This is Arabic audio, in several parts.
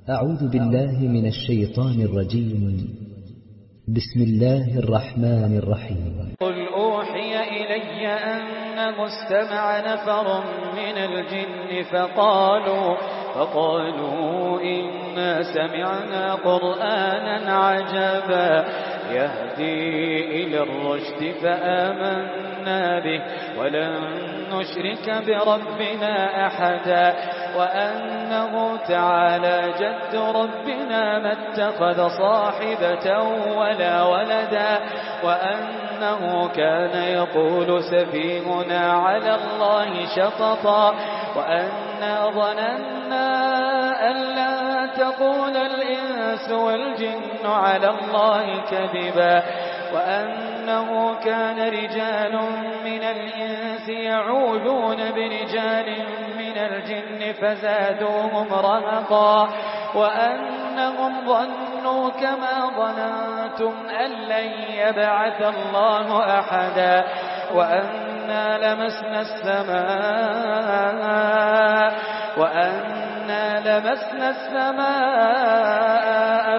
أعوذ بالله من الشيطان الرجيم. بسم الله الرحمن الرحيم. قل أوحي إلي أنه استمع نفر من الجن فقالوا إنا سمعنا قرآنا عجبا يهدي إلى الرشد فآمنا به ولن نشرك بربنا أحدا وأنه تعالى جد ربنا ما اتخذ صاحبة ولا ولدا وأنه كان يقول سفيهنا على الله شططا وأنا ظننا أن لن تقول الإنس والجن على الله كذبا وأنه كان رجال من الإنس يعوذون برجال من الجن فزادوهم رهقا وأنهم ظنوا كما ظننتم أن لن يبعث الله أحدا وأنا لمسنا السماء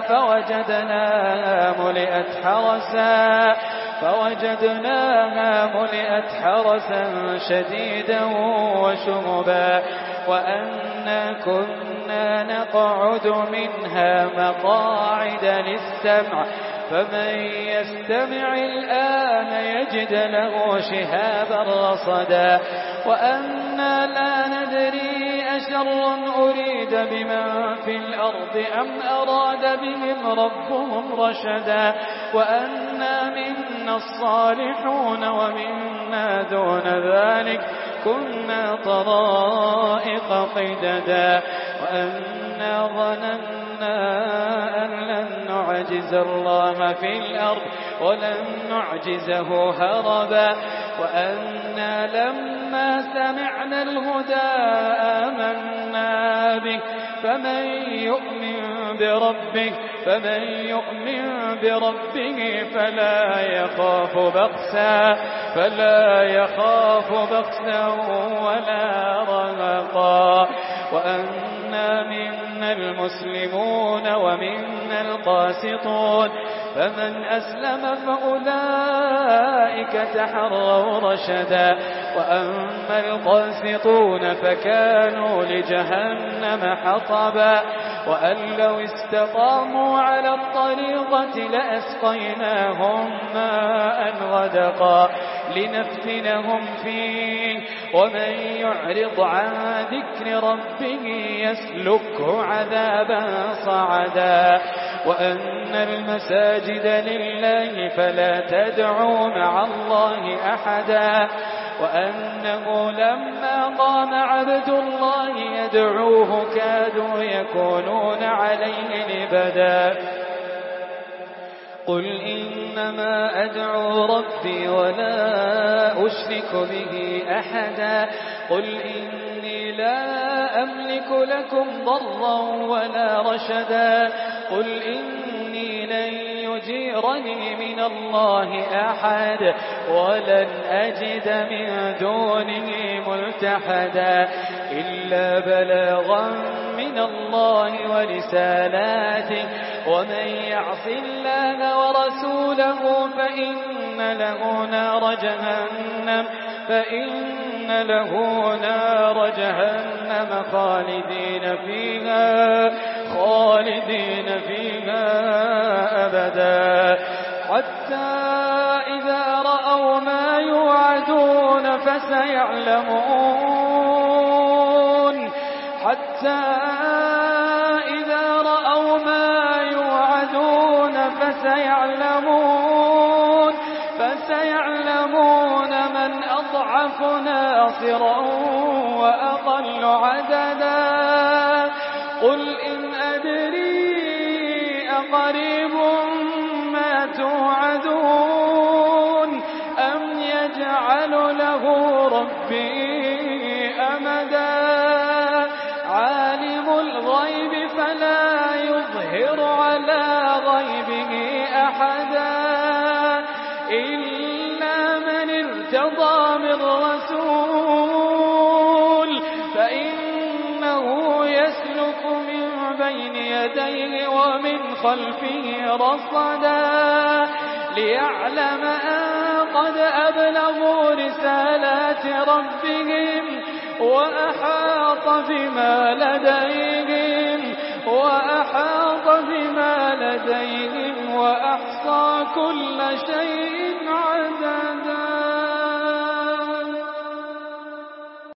فوجدناها ملئت حرسا شديدا وشهبا وأنا كنا نقعد منها مقاعد للسمع فمن يستمع الآن يجد له شهابا رصدا وأنا لا ندري أشر أريد بمن في الأرض أم أراد بهم ربهم رشدا وأنا منا الصالحون ومنا دون ذلك كنا طرائق قددا وأنا ظننا أن لن نعجز الله في الأرض ولن نعجزه هربا وأنا لما سمعنا الهدى آمنا به فمن يؤمن بربه فلا يخاف بخسا ولا رهقا وأنا منا المسلمون ومنا القاسطون فمن أسلم فأولئك تحروا رشدا وأما القاسطون فكانوا لجهنم حطبا وأن لو استقاموا على الطريقة لأسقيناهم ماء غدقا لنفتنهم فيه ومن يعرض عن ذكر ربه يسلكه عذابا صعدا وأن المساجد لله فلا تدعوا مع الله أحدا وأنه لما قام عبد الله يدعوه كادوا يكونون عليه لبدا قل إنما أدعو ربي ولا أشرك به أحدا قل إني لا أملك لكم ضرا ولا رشدا قل إني لن يجيرني من الله أحد ولن أجد من دونه ملتحدا إلا بلاغا من الله ورسالاته ومن يعص الله ورسوله فإن له نار جهنم خالدين فيها أبدا حتى إذا رأوا ما يوعدون فسيعلمون من أضعف ناصرا وأقل عددا قل إن أدري أقريب ما توعدون أم يجعل له ربي أمدا عالم الغيب فلا يظهر على غيبه أحدا إلا من ارتضى من رسول فإنه يسلك من بين يديه ومن خلفه رصدا ليعلم أن قد أبلغوا رسالات ربهم وأحاط بما لديهم وأحصى كل شيء عدا